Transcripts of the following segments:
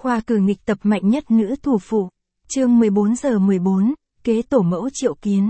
Khoa cử nghịch tập mạnh nhất nữ thủ phụ. Chương 14:14, kế tổ mẫu triệu kiến.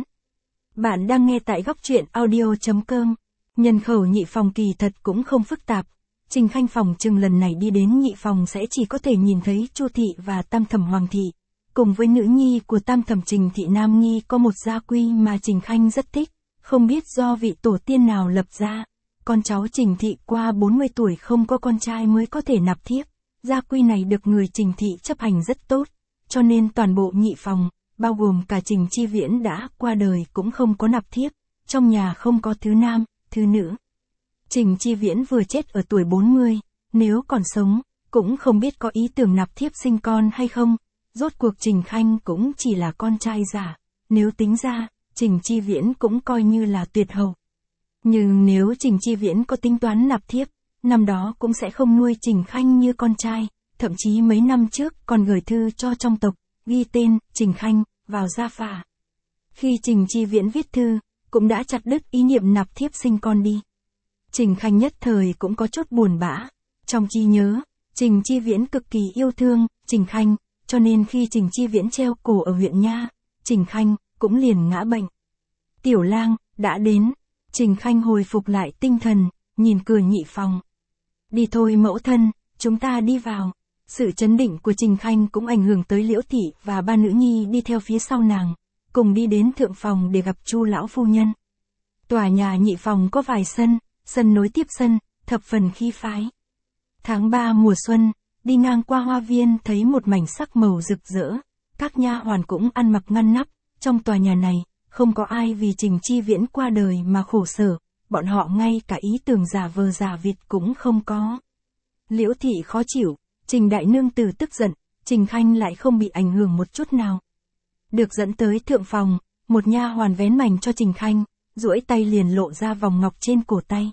Bạn đang nghe tại góc truyện audio.com. Nhân khẩu nhị phòng kỳ thật cũng không phức tạp. Trình Khanh phòng chừng lần này đi đến nhị phòng sẽ chỉ có thể nhìn thấy Chu thị và tam thẩm Hoàng thị. Cùng với nữ nhi của tam thẩm Trình thị Nam Nghi có một gia quy mà Trình Khanh rất thích, không biết do vị tổ tiên nào lập ra. Con cháu Trình thị qua 40 tuổi không có con trai mới có thể nạp thiếp. Gia quy này được người Trình thị chấp hành rất tốt, cho nên toàn bộ nhị phòng, bao gồm cả Trình Chi Viễn đã qua đời cũng không có nạp thiếp, trong nhà không có thứ nam, thứ nữ. Trình Chi Viễn vừa chết ở tuổi 40, nếu còn sống, cũng không biết có ý tưởng nạp thiếp sinh con hay không, rốt cuộc Trình Khanh cũng chỉ là con trai giả, nếu tính ra, Trình Chi Viễn cũng coi như là tuyệt hậu. Nhưng nếu Trình Chi Viễn có tính toán nạp thiếp, năm đó cũng sẽ không nuôi Trình Khanh như con trai, thậm chí mấy năm trước còn gửi thư cho trong tộc, ghi tên Trình Khanh vào gia phả. Khi Trình Chi Viễn viết thư, cũng đã chặt đứt ý niệm nạp thiếp sinh con đi. Trình Khanh nhất thời cũng có chút buồn bã, trong trí nhớ, Trình Chi Viễn cực kỳ yêu thương Trình Khanh, cho nên khi Trình Chi Viễn treo cổ ở huyện Nha, Trình Khanh cũng liền ngã bệnh. Tiểu lang đã đến. Trình Khanh hồi phục lại tinh thần, nhìn cửa nhị phòng. Đi thôi mẫu thân, chúng ta đi vào. Sự chấn định của Trình Khanh cũng ảnh hưởng tới Liễu thị và ba nữ nhi đi theo phía sau nàng, cùng đi đến thượng phòng để gặp Chu lão phu nhân. Tòa nhà nhị phòng có vài sân, sân nối tiếp sân, thập phần khí phái. Tháng 3 mùa xuân, đi ngang qua hoa viên thấy một mảnh sắc màu rực rỡ, các nha hoàn cũng ăn mặc ngăn nắp, trong tòa nhà này, không có ai vì Trình Chi Viễn qua đời mà khổ sở, bọn họ ngay cả ý tưởng giả vờ giả vịt cũng không có. Liễu thị khó chịu, Trình đại nương tử tức giận, Trình Khanh lại không bị ảnh hưởng một chút nào. Được dẫn tới thượng phòng, một nha hoàn vén mảnh cho Trình Khanh, duỗi tay liền lộ ra vòng ngọc trên cổ tay.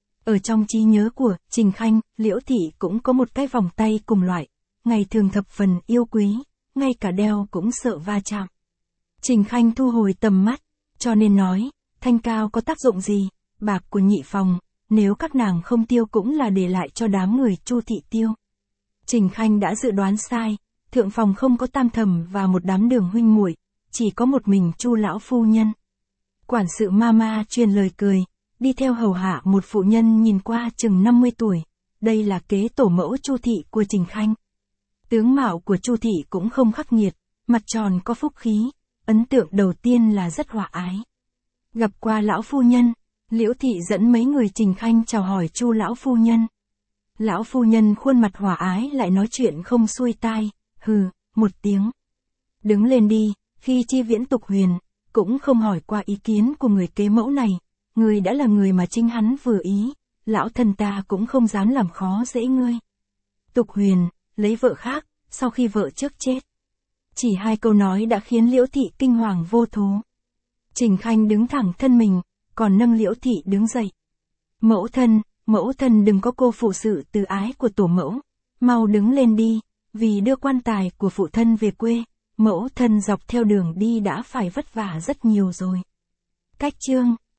Ở trong trí nhớ của Trình Khanh, Liễu thị cũng có một cái vòng tay cùng loại, ngày thường thập phần yêu quý, ngay cả đeo cũng sợ va chạm. Trình Khanh thu hồi tầm mắt, cho nên nói, thanh cao có tác dụng gì, bạc của nhị phòng, nếu các nàng không tiêu cũng là để lại cho đám người Chu thị tiêu. Trình Khanh đã dự đoán sai, thượng phòng không có tam thẩm và một đám Đường huynh muội, chỉ có một mình Chu lão phu nhân. Quản sự Mama truyền lời cười, đi theo hầu hạ một phụ nhân nhìn qua chừng 50 tuổi, đây là kế tổ mẫu Chu thị của Trình Khanh. Tướng mạo của Chu thị cũng không khắc nghiệt, mặt tròn có phúc khí, ấn tượng đầu tiên là rất hòa ái. Gặp qua lão phu nhân, Liễu thị dẫn mấy người Trình Khanh chào hỏi Chu lão phu nhân. Lão phu nhân khuôn mặt hòa ái lại nói chuyện không xuôi tai, hừ, một tiếng. Đứng lên đi, khi Chi Viễn tục huyền, cũng không hỏi qua ý kiến của người kế mẫu này, người đã là người mà chính hắn vừa ý, lão thân ta cũng không dám làm khó dễ ngươi. Tục huyền, lấy vợ khác, sau khi vợ trước chết. Chỉ hai câu nói đã khiến Liễu thị kinh hoàng vô thố. Trình Khanh đứng thẳng thân mình, còn nâng Liễu thị đứng dậy. Mẫu thân đừng có cô phụ sự từ ái của tổ mẫu, mau đứng lên đi, vì đưa quan tài của phụ thân về quê, mẫu thân dọc theo đường đi đã phải vất vả rất nhiều rồi. Cách chương